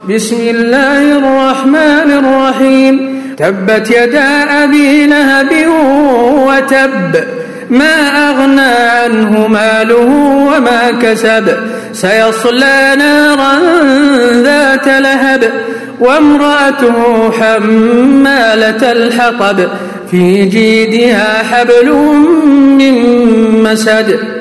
بسم الله الرحمن الرحيم تبت يدا أبي لهب وتب ما أغنى عنه ماله وما كسب سيصلى نارا ذات لهب وامرأته حمالة الحطب في جيدها حبل من مسد